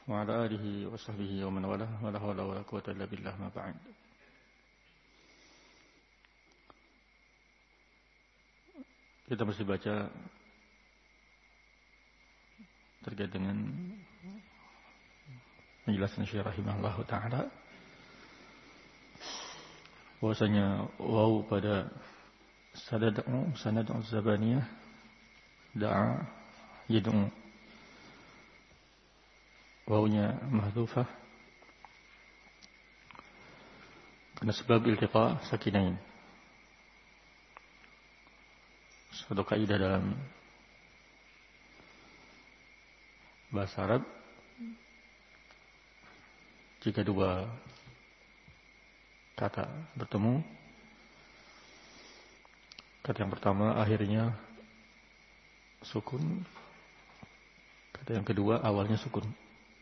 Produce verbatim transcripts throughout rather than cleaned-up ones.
وعلى آله وصحبه ومن والاه ولا حول ولا قوة إلا بالله ما بعد. Kita mesti baca terkait dengan penjelasan Syekh rahimahullah taala bahwasanya waw pada sanad'u sanad'u zabaniyah da'a yad'u, wawnya mahdhufah karena sebab iltiqa sakinain. Suatu kaidah dalam bahasa Arab, jika dua kata bertemu, kata yang pertama akhirnya sukun, kata yang kedua awalnya sukun.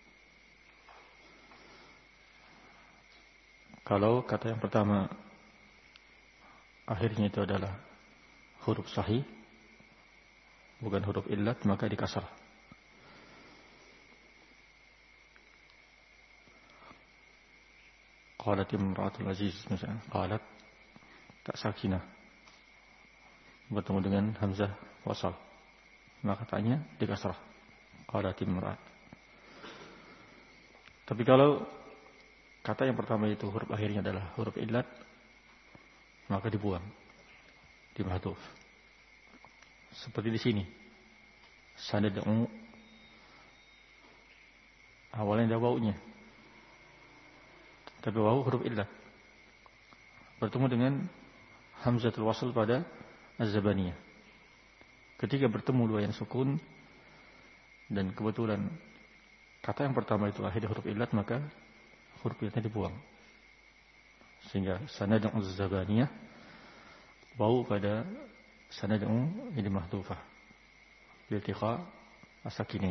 Kalau kata yang pertama akhirnya itu adalah huruf sahih, bukan huruf illat, maka dikasrah. Qalat imra'atul aziz misalnya, qalat tak sakinah bertemu dengan hamzah wasal, maka katanya dikasrah, qalat imra'at. Tapi kalau kata yang pertama itu huruf akhirnya adalah huruf illat, maka dibuang, dimahdhuf. Seperti di sini, sanad'u awalnya ada wawunya, tapi wawu huruf illat bertemu dengan hamzatul wasl pada az-zabaniyah. Ketika bertemu dua yang sukun dan kebetulan kata yang pertama itu akhirnya huruf illat, maka huruf illatnya dibuang, sehingga sanad'u az-zabaniyah wawu pada sanad'u ini mahdhufah iltiqa as-sakini.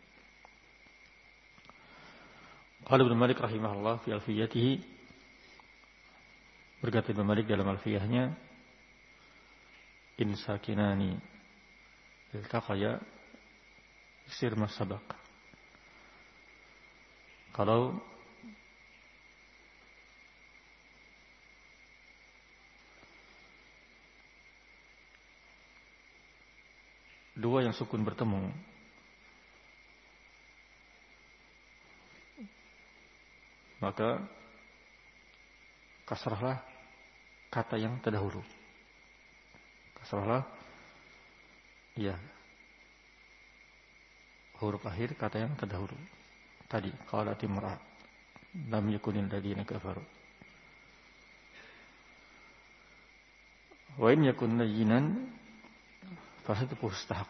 Qala Ibnu Malik rahimahullah fi alfiyatihi, berkata Ibnu Malik dalam alfiyahnya, in sakinani iltaqaya sir ma sabaq. Kalau dua yang sukun bertemu, maka kasrahlah kata yang terdahulu. Kasrahlah ya huruf akhir kata yang terdahulu. Tadi qalat imra'at lam yakunil ladzina kafaru. Wa in yakun layyinan fahadhu istahaq.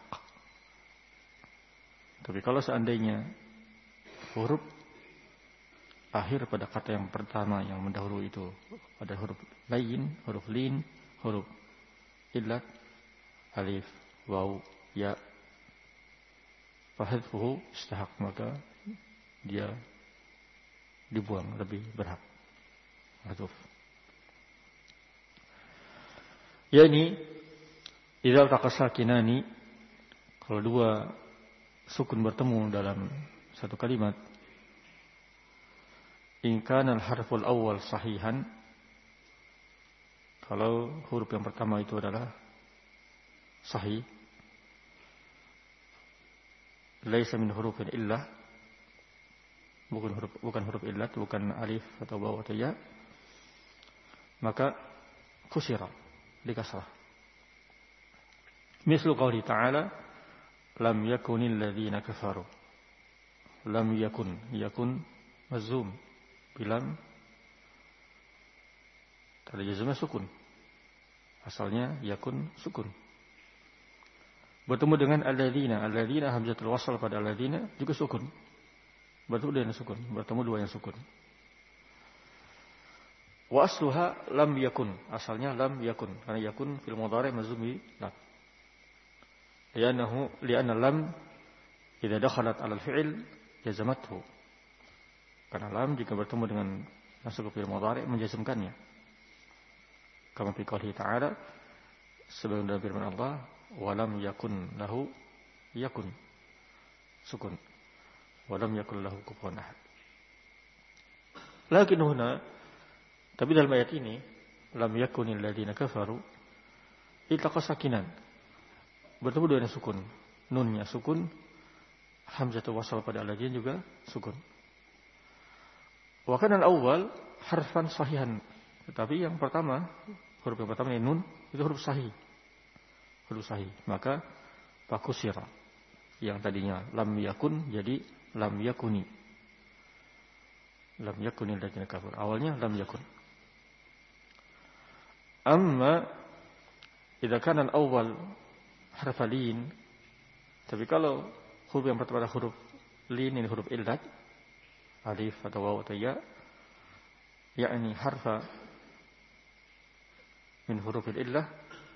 Tapi kalau seandainya huruf akhir pada kata yang pertama yang mendahului itu ada huruf layin, huruf lin, huruf illat, alif, waw, ya, fahadhu istahaq, maka dia dibuang, lebih berhak. Mahdhuf. Yani idza taqa sakinani, kalau dua sukun bertemu dalam satu kalimat, in kana al-harful awwal sahihan, kalau huruf yang pertama itu adalah sahih, laisa min hurufin illah, bukan huruf bukan huruf illat, bukan alif atau waw atau ya, maka kusira, dikasrah. Misal qauli ta'ala lam yakunil ladzina kafaru. Lam yakun, yakun mazum bilam tadi jazmah sukun. Asalnya yakun sukun. Bertemu dengan alladzina, alladzina hamzatul wasl pada alladzina juga sukun. Bertemu dengan sukun, bertemu dua yang sukun. Wa asluha lam yakun, asalnya lam yakun, karena yakun fil mudhari' mazum bi lam. Li'annahu li'anna lam idza dakhalat 'ala al-fi'l jazamathu. Karena lam jika bertemu dengan masuk ke fi'il mudhari' menjazmkannya. Kama fi qouli ta'ala, sebagaimana dalam firman Allah, wa lam yakun lahu yakun, sukun. wa lam yakul lahu kufuwan ahad. Lakin huna, tapi dalam ayat ini, lam yakunil ladzina kafaru iltaqa sakinan. Bertemu dengan sukun. Nunnya sukun, hamzatul wasal pada al-ladzina juga sukun. Wa kana al-awwal harfan sahihan. Tetapi yang pertama, huruf yang pertama ini nun, itu huruf sahih. Huruf sahih. Maka fakusira. Yang tadinya lam yakun jadi lam yakuni. Lam yakunil ladzina kafaru. Awalnya lam yakun. Amma idza kana al-awwal harfa lin, tapi kalau huruf yang pertama adalah huruf lin, ini huruf illat, alif atau waw atau ya, yakni harfa min huruf illah,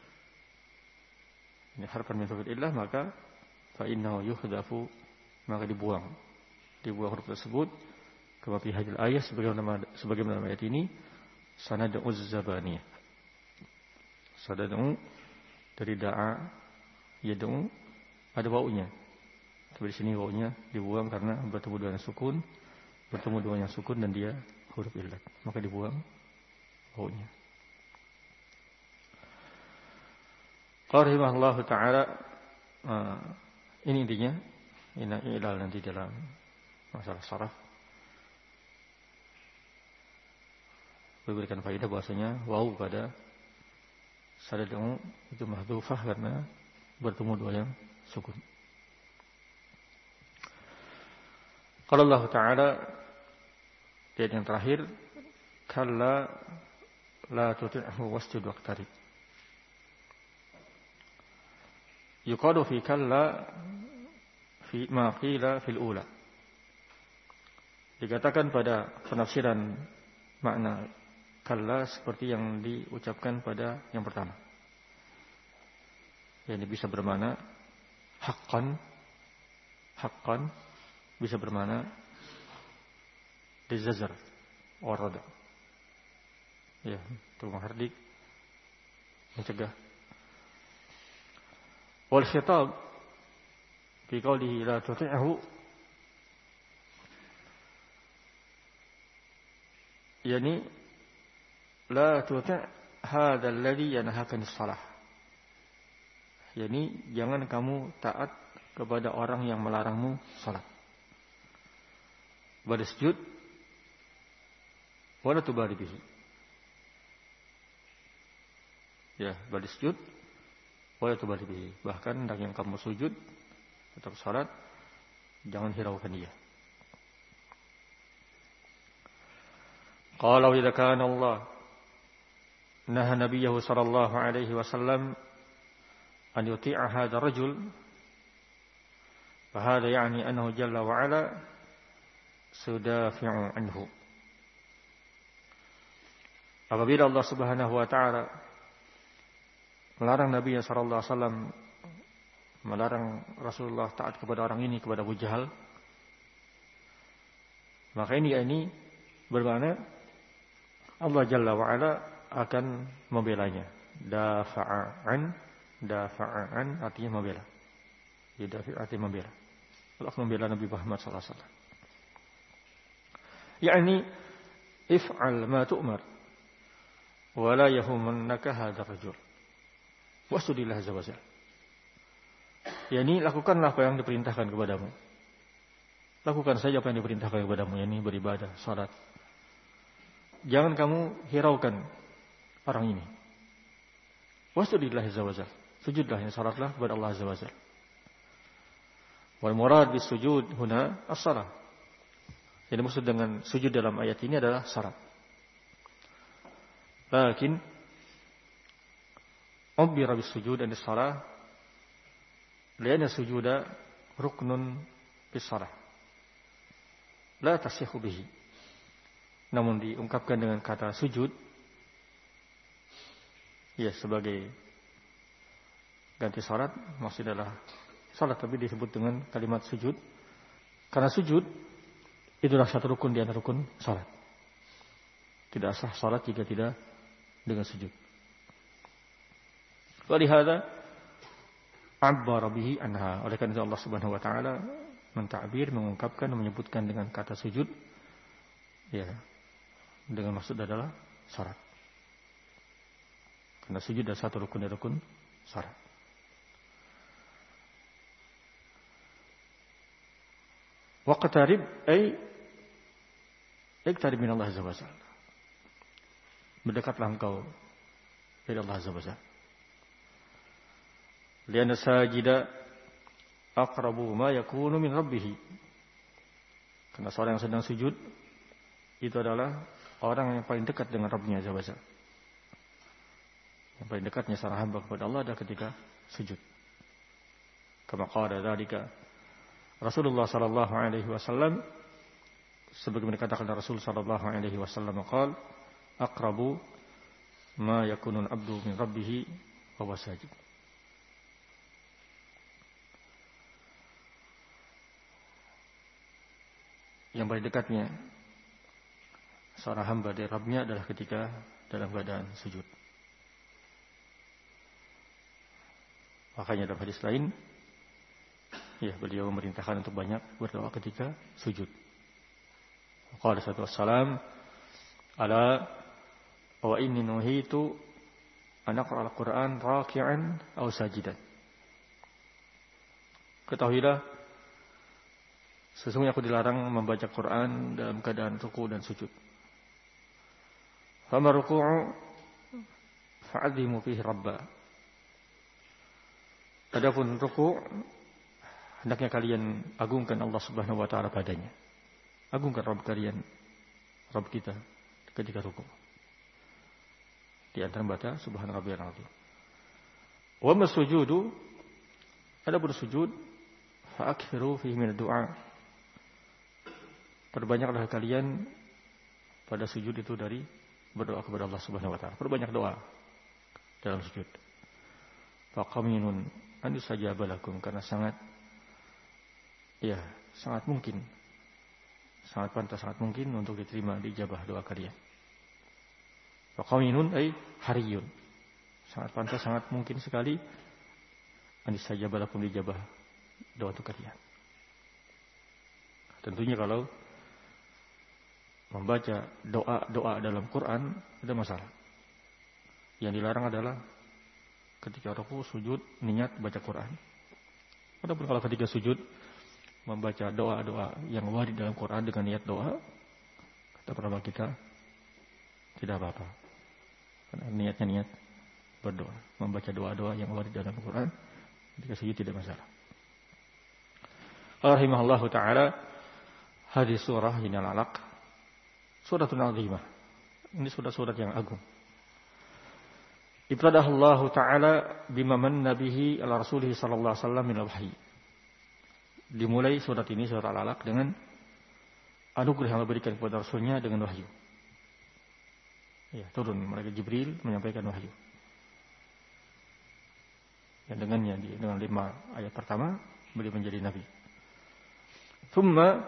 ini harfa min huruf illah, maka fa innahu yuhdafu, maka dibuang dibuang huruf tersebut kama fi hadil ayat, sebagaimana sebagaimana ayat ini, sanad'u zabaniyah. Sanad'u dari da'a yad'u ada wawunya. Tapi di sini wawunya dibuang karena bertemu dengan sukun, bertemu dengan sukun dan dia huruf illat, maka dibuang wawunya. Qala rahimahullahu taala, uh, ini intinya, ini ilal nanti dalam masalah saraf. Berikan faedah bahasanya waw pada sadad'u itu mahdhufah karena bertemu dua yang sukun. Qala Allah Ta'ala di ayat yang terakhir, kalla la tuti'hu wasjud waqtarib. Yuqalu fi kalla fi ma qila fil ula. Dikatakan pada penafsiran makna kalla seperti yang diucapkan pada yang pertama. Yang bisa bermakna haqqan, haqqan bisa bermakna dizazar, warada. Ya, itu menghardik, mencegah. Wal khitab fi qawlihi la tuti'hu, yani la tuti' hadzal ladzi yanhaka as-shalah. Yani jangan kamu taat kepada orang yang melarangmu salat. Pada sujud wala tubali bihi. Ya, pada sujud wala tubali bihi. Bahkan hendaknya yang kamu sujud atau salat jangan hiraukan dia. Qala wa idza kana Allah naha nabiyahu sallallahu alaihi wasallam an yuti'a hadha rajul, fa hadha yani annahu jalla wa ala sudafi'u anhu. Apabila Allah Subhanahu wa taala melarang Nabi sallallahu alaihi wasallam, melarang Rasulullah taat kepada orang ini, kepada Abu Jahal, maka ini ini bermakna Allah Jalla wa ala akan membelanya. Dafa'an, dafa'an artinya membela. Yudafi artinya membela. Allah akan membela Nabi Muhammad sallallahu alaihi wasallam. Yani if'al ma tu'mar wa la yahumannaka hadzal rajul. Wasudillah azza wajalla. Yani lakukanlah apa yang diperintahkan kepadamu. Lakukan saja apa yang diperintahkan kepadamu, yakni beribadah, salat. Jangan kamu hiraukan orang ini. Wasudillah azza wajalla. Sujudlah, ya salatlah kepada Allah azza wajalla. Wal murad bis sujud huna as-salah. Yang dimaksud dengan sujud dalam ayat ini adalah salat. Lakin ubbira bis sujud dan as-salah lianna sujuda ruknun bis salah. La tasihhu bihi. Namun diungkapkan dengan kata sujud ya sebagai ganti salat, maksudnya adalah salat tapi disebut dengan kalimat sujud karena sujud itulah satu rukun di antara rukun salat. Tidak sah salat jika tidak dengan sujud. Walihada abbara bihi anha. Oleh karena itu Allah Subhanahu wa taala mentakbir, mengungkapkan, menyebutkan dengan kata sujud, ya, dengan maksud adalah syarat. Karena sujud adalah satu rukun dari rukun syarat. Waqtarib ay iqtarib min Allah azza wajalla. Mendekatlah engkau dari Allah azza wajalla. Lianna sajida aqrabu ma yakunu min rabbih. Karena seorang yang sedang sujud itu adalah orang yang paling dekat dengan Rabbnya azza wajalla. Yang paling dekatnya seorang hamba kepada Allah adalah ketika sujud. Kama qala dzalika Rasulullah sallallahu alaihi wasallam, sebagaimana dikatakan Rasul sallallahu alaihi wasallam, qala aqrabu ma yakunu al-'abdu min rabbih wa huwa sajid. Yang paling dekatnya seorang hamba dari Rabbnya adalah ketika dalam keadaan sujud. Makanya dalam hadis lain, ya, beliau memerintahkan untuk banyak berdoa ketika sujud. Qala sallallahu alaihi wasallam, ala wa inni nuhitu an aqra al-Qur'an raki'an aw sajidan. Ketahuilah, sesungguhnya aku dilarang membaca Quran dalam keadaan ruku dan sujud. Fama ruku'u fa'adzimu fihi rabba. Adapun ruku', hendaknya kalian agungkan Allah Subhanahu wa taala padanya. Agungkan Rabb kalian, Rabb kita ketika ruku'. Di antara baca subhana rabbiyal azim. Wa masujudu, adapun sujud, fa akthiru fihi min ad-du'a. Perbanyaklah kalian pada sujud itu dari berdoa kepada Allah Subhanahu wa taala. Perbanyak doa dalam sujud. Fa qaminun an yustajaba lakum, karena sangat, ya, sangat mungkin, sangat pantas, sangat mungkin untuk diterima, dijabah doa kalian. Wa qaminun ay hariyun, sangat pantas, sangat mungkin sekali an yustajaba lakum, dijabah doa itu kalian. Tentunya kalau membaca doa-doa dalam Quran ada masalah. Yang dilarang adalah ketika ruku, sujud, niat baca Quran. Adapun kalau ketika sujud membaca doa-doa yang warid dalam Quran dengan niat doa, kata para kita tidak apa-apa. Karena niatnya niat berdoa, membaca doa-doa yang warid dalam Quran ketika sujud tidak masalah. Rahimahullahu taala, hadis surah Jinal Alaq, suratun azimah. Ini surat-surat yang agung. Ibtadahullahu ta'ala bima manna bihi ala rasulih sallallahu alaihi wasallam min al-wahyi. Dimulai surat ini, surat Al-Alaq, dengan anugerah yang diberikan kepada Rasulnya dengan wahyu. Ya, turun malaikat Jibril menyampaikan wahyu. Dan dengannya, dengan lima ayat pertama, beliau menjadi nabi. Thumma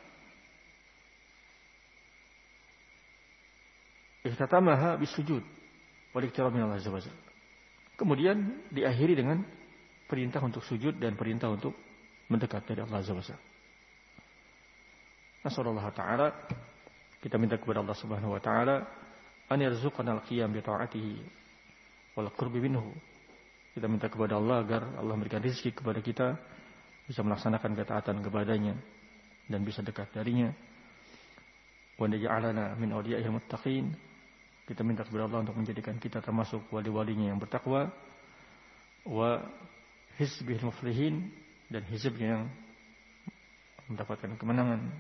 ihtatamaha bisujud wal iqtirab min Allah azza wajalla. Kemudian diakhiri dengan perintah untuk sujud dan perintah untuk mendekat dari Allah azza wajalla. Nasallallahu ta'ala, kita minta kepada Allah Subhanahu wa taala an yarzuqana al-qiyam bi ta'atihi wal qurbi minhu. Kita minta kepada Allah agar Allah memberikan rezeki kepada kita bisa melaksanakan ketaatan kepadanya dan bisa dekat darinya. Wa naj'alana min awliya'ihil muttaqin. Kita minta kepada Allah untuk menjadikan kita termasuk wali-walinya yang bertakwa, wa hizbihil muflihin, dan hizbnya yang mendapatkan kemenangan,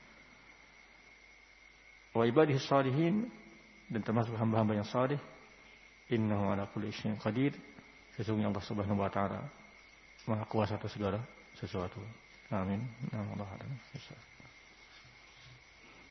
wa ibadihis salihin, dan termasuk hamba-hamba yang saleh. Innahu ala kulli syai'in qadir. Sesungguhnya Allah Subhanahu wa taala Maha kuasa atas segala sesuatu. Amin. Alhamdulillah.